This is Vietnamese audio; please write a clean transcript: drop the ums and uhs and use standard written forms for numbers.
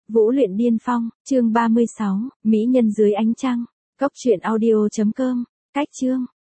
Vũ luyện điên phong, chương 36, Mỹ nhân dưới ánh trăng. Cốc truyện audio.com, cách chương.